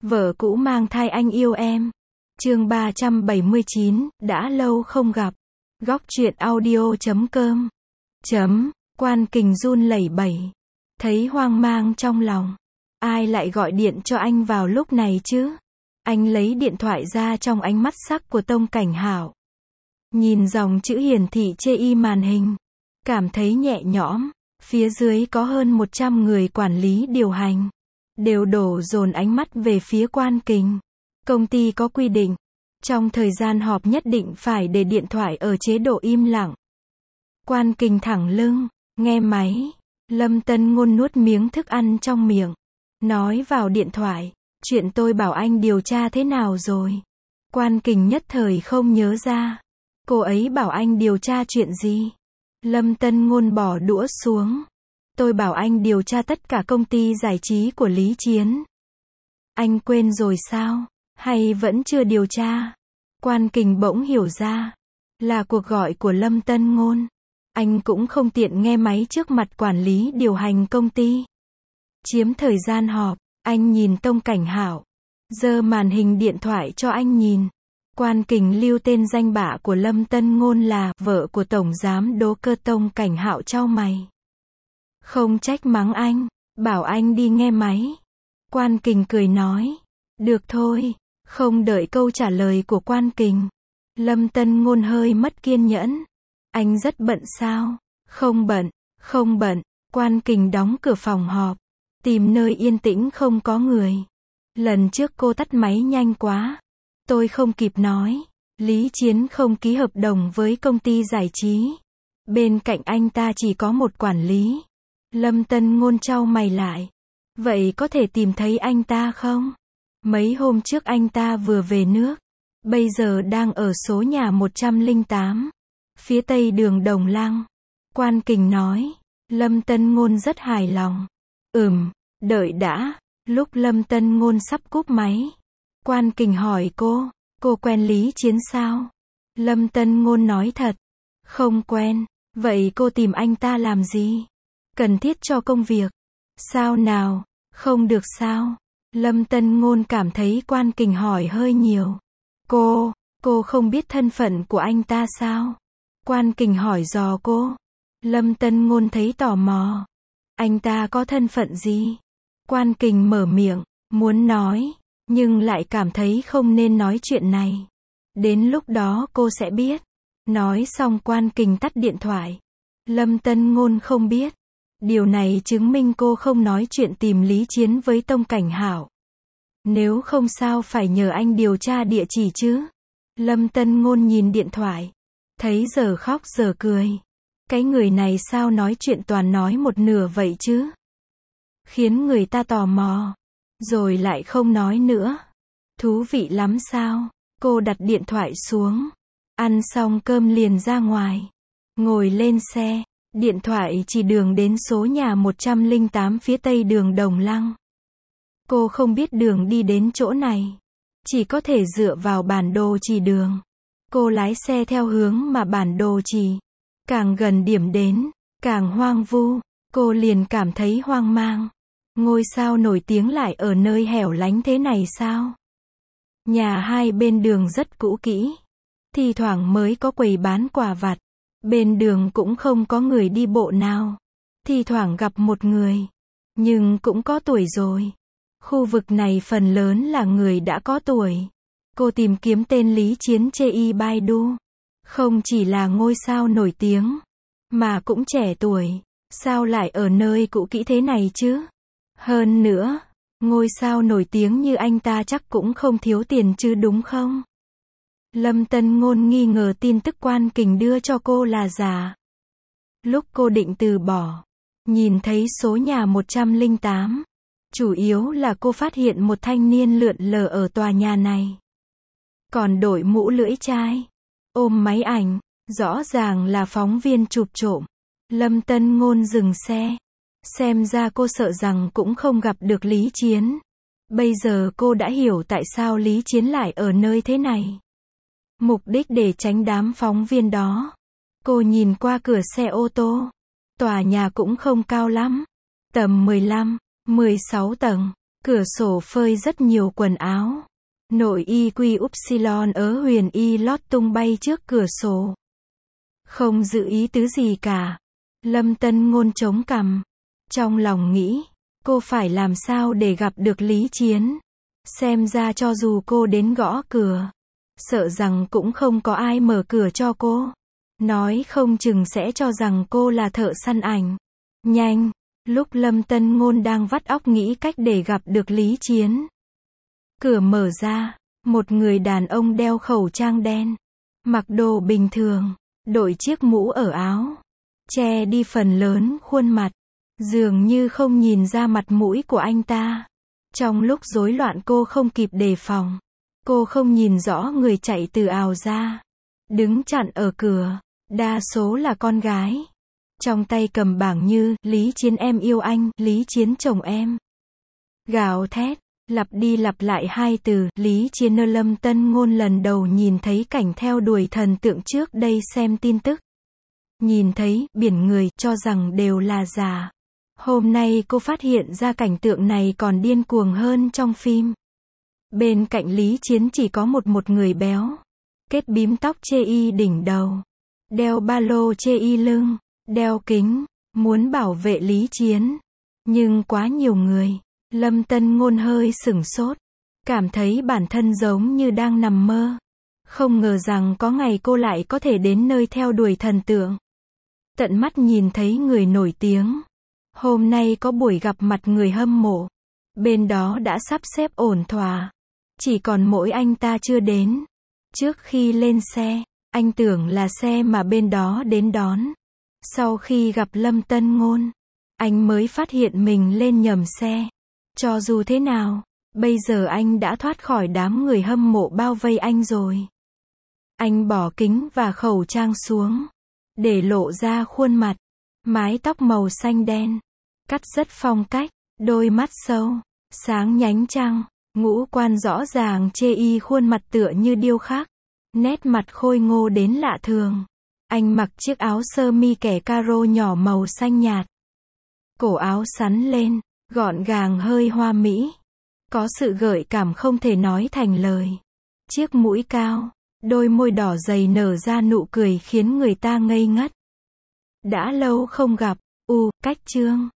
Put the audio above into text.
Vợ cũ mang thai anh yêu em. Chương 379, đã lâu không gặp. Góc truyện audio.com. Quan Kình run lẩy bẩy. Thấy hoang mang trong lòng. Ai lại gọi điện cho anh vào lúc này chứ? Anh lấy điện thoại ra, trong ánh mắt sắc của Tông Cảnh Hảo. Nhìn dòng chữ hiển thị trên màn hình. Cảm thấy nhẹ nhõm. Phía dưới có hơn 100 người quản lý điều hành. Đều đổ dồn ánh mắt về phía Quan Kình. Công ty có quy định. Trong thời gian họp nhất định phải để điện thoại ở chế độ im lặng. Quan Kình thẳng lưng, nghe máy. Lâm Tân Ngôn nuốt miếng thức ăn trong miệng. Nói vào điện thoại, chuyện tôi bảo anh điều tra thế nào rồi? Quan Kình nhất thời không nhớ ra. Cô ấy bảo anh điều tra chuyện gì? Lâm Tân Ngôn bỏ đũa xuống. Tôi bảo anh điều tra tất cả công ty giải trí của Lý Chiến. Anh quên rồi sao? Hay vẫn chưa điều tra? Quan Kình bỗng hiểu ra. Là cuộc gọi của Lâm Tân Ngôn. Anh cũng không tiện nghe máy trước mặt quản lý điều hành công ty. Chiếm thời gian họp, anh nhìn Tông Cảnh Hảo. Giơ màn hình điện thoại cho anh nhìn. Quan Kình lưu tên danh bạ của Lâm Tân Ngôn là vợ của Tổng Giám Đốc Cơ. Tông Cảnh Hảo chau mày. Không trách mắng anh, bảo anh đi nghe máy. Quan Kình cười nói. Được thôi. Không đợi câu trả lời của Quan Kình. Lâm Tân Ngôn hơi mất kiên nhẫn. Anh rất bận sao? Không bận, không bận. Quan Kình đóng cửa phòng họp. Tìm nơi yên tĩnh không có người. Lần trước cô tắt máy nhanh quá. Tôi không kịp nói. Lý Chiến không ký hợp đồng với công ty giải trí. Bên cạnh anh ta chỉ có một quản lý. Lâm Tân Ngôn chau mày lại. Vậy có thể tìm thấy anh ta không? Mấy hôm trước anh ta vừa về nước. Bây giờ đang ở số nhà 108. Phía tây đường Đồng Lăng. Quan Kình nói. Lâm Tân Ngôn rất hài lòng. Đợi đã. Lúc Lâm Tân Ngôn sắp cúp máy. Quan Kình hỏi cô quen Lý Chiến sao? Lâm Tân Ngôn nói thật. Không quen. Vậy cô tìm anh ta làm gì? Cần thiết cho công việc. Sao nào? Không được sao? Lâm Tân Ngôn cảm thấy Quan Kình hỏi hơi nhiều. Cô không biết thân phận của anh ta sao? Quan Kình hỏi dò cô. Lâm Tân Ngôn thấy tò mò. Anh ta có thân phận gì? Quan Kình mở miệng, muốn nói, nhưng lại cảm thấy không nên nói chuyện này. Đến lúc đó cô sẽ biết. Nói xong Quan Kình tắt điện thoại. Lâm Tân Ngôn không biết. Điều này chứng minh cô không nói chuyện tìm Lý Chiến với Tông Cảnh Hảo. Nếu không sao phải nhờ anh điều tra địa chỉ chứ? Lâm Tân Ngôn nhìn điện thoại. Thấy giờ khóc giờ cười. Cái người này sao nói chuyện toàn nói một nửa vậy chứ? Khiến người ta tò mò. Rồi lại không nói nữa. Thú vị lắm sao? Cô đặt điện thoại xuống. Ăn xong cơm liền ra ngoài. Ngồi lên xe. Điện thoại chỉ đường đến số nhà 108 phía tây đường Đồng Lăng. Cô không biết đường đi đến chỗ này. Chỉ có thể dựa vào bản đồ chỉ đường. Cô lái xe theo hướng mà bản đồ chỉ. Càng gần điểm đến, càng hoang vu. Cô liền cảm thấy hoang mang. Ngôi sao nổi tiếng lại ở nơi hẻo lánh thế này sao? Nhà hai bên đường rất cũ kỹ. Thi thoảng mới có quầy bán quà vặt. Bên đường cũng không có người đi bộ nào. Thi thoảng gặp một người. Nhưng cũng có tuổi rồi. Khu vực này phần lớn là người đã có tuổi. Cô tìm kiếm tên Lý Chiến trên Baidu. Không chỉ là ngôi sao nổi tiếng, mà cũng trẻ tuổi. Sao lại ở nơi cũ kỹ thế này chứ? Hơn nữa, ngôi sao nổi tiếng như anh ta chắc cũng không thiếu tiền chứ đúng không? Lâm Tân Ngôn nghi ngờ tin tức Quan Kình đưa cho cô là giả. Lúc cô định từ bỏ, nhìn thấy số nhà 108. Chủ yếu là cô phát hiện một thanh niên lượn lờ ở tòa nhà này. Còn đội mũ lưỡi chai. Ôm máy ảnh. Rõ ràng là phóng viên chụp trộm. Lâm Tân Ngôn dừng xe. Xem ra cô sợ rằng cũng không gặp được Lý Chiến. Bây giờ cô đã hiểu tại sao Lý Chiến lại ở nơi thế này. Mục đích để tránh đám phóng viên đó. Cô nhìn qua cửa xe ô tô. Tòa nhà cũng không cao lắm. Tầm 15, 16 tầng. Cửa sổ phơi rất nhiều quần áo. Nội y quy upsilon ớ huyền y lót tung bay trước cửa sổ. Không giữ ý tứ gì cả. Lâm Tân Ngôn chống cằm. Trong lòng nghĩ, cô phải làm sao để gặp được Lý Chiến. Xem ra cho dù cô đến gõ cửa, sợ rằng cũng không có ai mở cửa cho cô. Nói không chừng sẽ cho rằng cô là thợ săn ảnh. Nhanh, lúc Lâm Tân Ngôn đang vắt óc nghĩ cách để gặp được Lý Chiến. Cửa mở ra, một người đàn ông đeo khẩu trang đen, mặc đồ bình thường, đội chiếc mũ ở áo, che đi phần lớn khuôn mặt, dường như không nhìn ra mặt mũi của anh ta. Trong lúc rối loạn cô không kịp đề phòng, cô không nhìn rõ người chạy từ ào ra, đứng chặn ở cửa, đa số là con gái. Trong tay cầm bảng như, Lý Chiến em yêu anh, Lý Chiến chồng em. Gào thét, lặp đi lặp lại hai từ, Lý Chiến. Lâm Tân Ngôn lần đầu nhìn thấy cảnh theo đuổi thần tượng trước đây xem tin tức. Nhìn thấy, biển người, cho rằng đều là giả. Hôm nay cô phát hiện ra cảnh tượng này còn điên cuồng hơn trong phim. Bên cạnh Lý Chiến chỉ có một người béo. Kết bím tóc chê y đỉnh đầu. Đeo ba lô chê y lưng. Đeo kính. Muốn bảo vệ Lý Chiến. Nhưng quá nhiều người. Lâm Tân Ngôn hơi sửng sốt. Cảm thấy bản thân giống như đang nằm mơ. Không ngờ rằng có ngày cô lại có thể đến nơi theo đuổi thần tượng. Tận mắt nhìn thấy người nổi tiếng. Hôm nay có buổi gặp mặt người hâm mộ. Bên đó đã sắp xếp ổn thỏa. Chỉ còn mỗi anh ta chưa đến. Trước khi lên xe, anh tưởng là xe mà bên đó đến đón. Sau khi gặp Lâm Tân Ngôn, anh mới phát hiện mình lên nhầm xe. Cho dù thế nào, bây giờ anh đã thoát khỏi đám người hâm mộ bao vây anh rồi. Anh bỏ kính và khẩu trang xuống, để lộ ra khuôn mặt. Mái tóc màu xanh đen, cắt rất phong cách, đôi mắt sâu, sáng nhánh trăng, ngũ quan rõ ràng chê y khuôn mặt tựa như điêu khắc. Nét mặt khôi ngô đến lạ thường. Anh mặc chiếc áo sơ mi kẻ caro nhỏ màu xanh nhạt. Cổ áo xắn lên, gọn gàng hơi hoa mỹ. Có sự gợi cảm không thể nói thành lời. Chiếc mũi cao, đôi môi đỏ dày nở ra nụ cười khiến người ta ngây ngất. Đã lâu không gặp, cách chương.